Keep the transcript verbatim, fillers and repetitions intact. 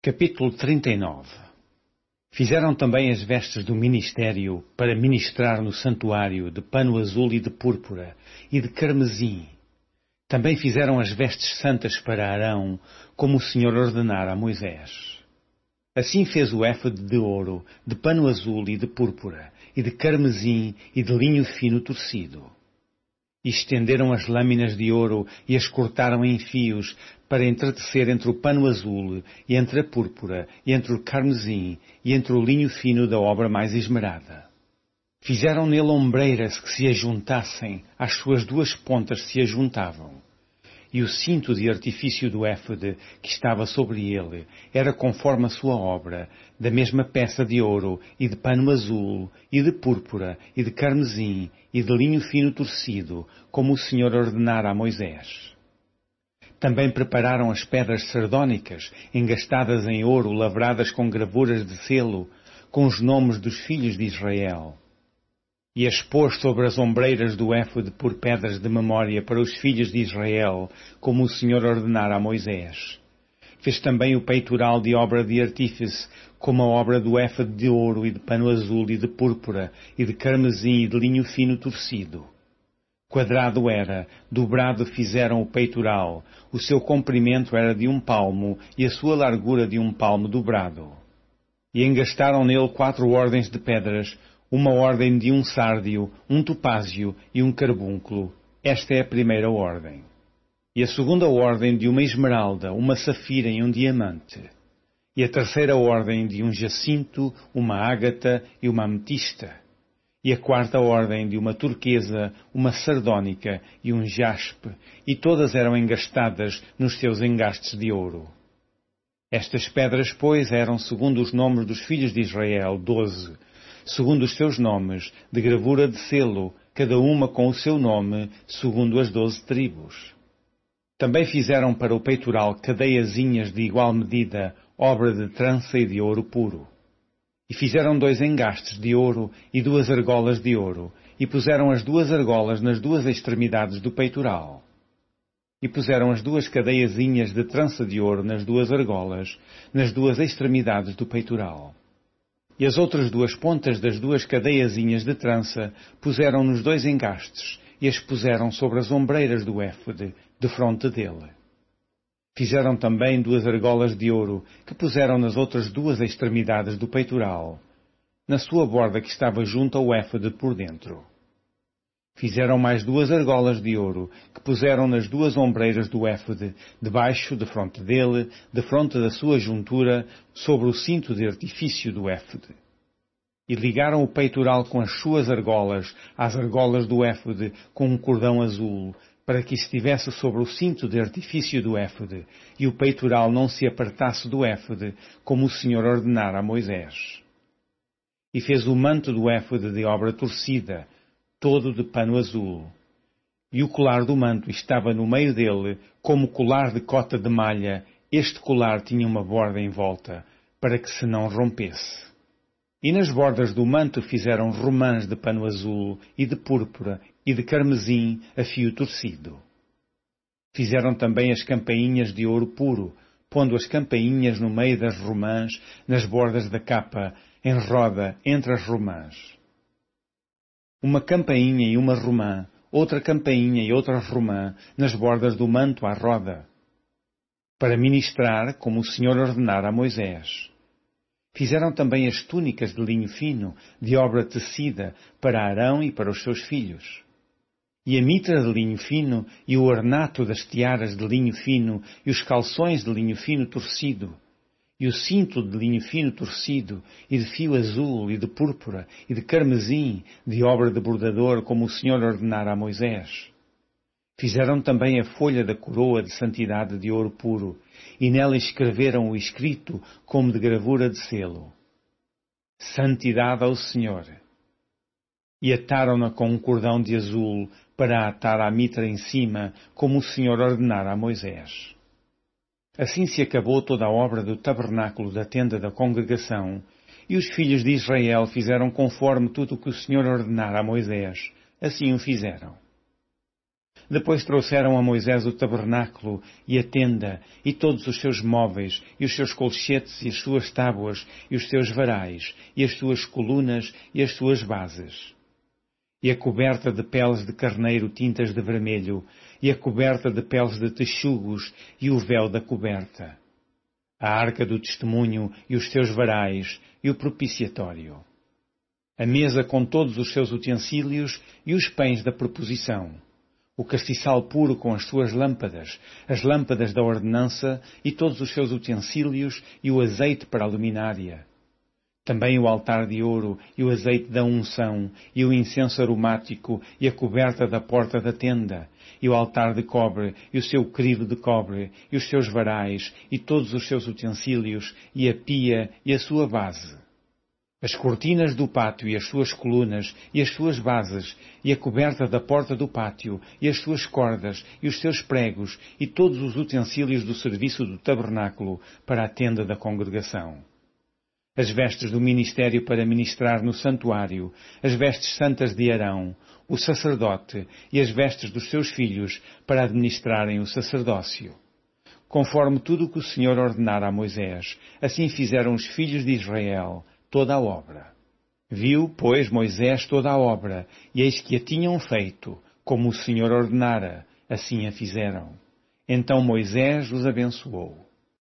Capítulo trinta e nove. Fizeram também as vestes do ministério para ministrar no santuário de pano azul e de púrpura e de carmesim. Também fizeram as vestes santas para Arão, como o Senhor ordenara a Moisés. Assim fez o éfode de ouro, de pano azul e de púrpura, e de carmesim e de linho fino torcido. E estenderam as lâminas de ouro e as cortaram em fios para entretecer entre o pano azul e entre a púrpura e entre o carmesim e entre o linho fino da obra mais esmerada. Fizeram nele ombreiras que se ajuntassem, às suas duas pontas se ajuntavam. E o cinto de artifício do éfode que estava sobre ele era conforme a sua obra, da mesma peça de ouro e de pano azul e de púrpura e de carmesim e de linho fino torcido, como o Senhor ordenara a Moisés. Também prepararam as pedras sardônicas, engastadas em ouro, lavradas com gravuras de selo, com os nomes dos filhos de Israel. E as pôs sobre as ombreiras do éfode por pedras de memória para os filhos de Israel, como o Senhor ordenara a Moisés. Fez também o peitoral de obra de artífice, como a obra do éfode de ouro e de pano azul e de púrpura e de carmesim e de linho fino torcido. Quadrado era, dobrado fizeram o peitoral, o seu comprimento era de um palmo e a sua largura de um palmo dobrado. E engastaram nele quatro ordens de pedras, uma ordem de um sárdio, um topázio e um carbúnculo. Esta é a primeira ordem. E a segunda ordem de uma esmeralda, uma safira e um diamante. E a terceira ordem de um jacinto, uma ágata e uma ametista. E a quarta ordem de uma turquesa, uma sardônica e um jaspe, e todas eram engastadas nos seus engastes de ouro. Estas pedras, pois, eram, segundo os nomes dos filhos de Israel, doze, segundo os seus nomes, de gravura de selo, cada uma com o seu nome, segundo as doze tribos. Também fizeram para o peitoral cadeiazinhas de igual medida, obra de trança e de ouro puro. E fizeram dois engastes de ouro e duas argolas de ouro, e puseram as duas argolas nas duas extremidades do peitoral. E puseram as duas cadeiazinhas de trança de ouro nas duas argolas, nas duas extremidades do peitoral. E as outras duas pontas das duas cadeiazinhas de trança puseram nos dois engastes e as puseram sobre as ombreiras do éfode, defronte dele. Fizeram também duas argolas de ouro que puseram nas outras duas extremidades do peitoral, na sua borda que estava junto ao éfode por dentro. Fizeram mais duas argolas de ouro que puseram nas duas ombreiras do éfode, debaixo, defronte dele, defronte da sua juntura, sobre o cinto de artifício do éfode. E ligaram o peitoral com as suas argolas, às argolas do éfode, com um cordão azul, para que estivesse sobre o cinto de artifício do éfode, e o peitoral não se apartasse do éfode, como o Senhor ordenara a Moisés. E fez o manto do éfode de obra torcida, todo de pano azul. E o colar do manto estava no meio dele, como colar de cota de malha. Este colar tinha uma borda em volta, para que se não rompesse. E nas bordas do manto fizeram romãs de pano azul, e de púrpura, e de carmesim a fio torcido. Fizeram também as campainhas de ouro puro, pondo as campainhas no meio das romãs, nas bordas da capa, em roda entre as romãs. Uma campainha e uma romã, outra campainha e outra romã, nas bordas do manto à roda, para ministrar, como o Senhor ordenara a Moisés. Fizeram também as túnicas de linho fino, de obra tecida, para Arão e para os seus filhos. E a mitra de linho fino, e o ornato das tiaras de linho fino, e os calções de linho fino torcido, e o cinto de linho fino torcido, e de fio azul, e de púrpura, e de carmesim, de obra de bordador, como o Senhor ordenara a Moisés. Fizeram também a folha da coroa de santidade de ouro puro, e nela escreveram o escrito como de gravura de selo: Santidade ao Senhor. E ataram-na com um cordão de azul, para atar a mitra em cima, como o Senhor ordenara a Moisés. Assim se acabou toda a obra do tabernáculo da tenda da congregação, e os filhos de Israel fizeram conforme tudo o que o Senhor ordenara a Moisés. Assim o fizeram. Depois trouxeram a Moisés o tabernáculo e a tenda, e todos os seus móveis, e os seus colchetes, e as suas tábuas, e os seus varais, e as suas colunas, e as suas bases. E a coberta de peles de carneiro tintas de vermelho, e a coberta de peles de texugos, e o véu da coberta. A arca do testemunho, e os seus varais, e o propiciatório. A mesa com todos os seus utensílios, e os pães da proposição. O castiçal puro com as suas lâmpadas, as lâmpadas da ordenança, e todos os seus utensílios, e o azeite para a luminária. Também o altar de ouro, e o azeite da unção, e o incenso aromático, e a coberta da porta da tenda, e o altar de cobre, e o seu crivo de cobre, e os seus varais, e todos os seus utensílios, e a pia, e a sua base. As cortinas do pátio, e as suas colunas, e as suas bases, e a coberta da porta do pátio, e as suas cordas, e os seus pregos, e todos os utensílios do serviço do tabernáculo, para a tenda da congregação. As vestes do ministério para ministrar no santuário, as vestes santas de Arão, o sacerdote, e as vestes dos seus filhos para administrarem o sacerdócio. Conforme tudo o que o Senhor ordenara a Moisés, assim fizeram os filhos de Israel toda a obra. Viu, pois, Moisés toda a obra, e eis que a tinham feito, como o Senhor ordenara, assim a fizeram. Então Moisés os abençoou.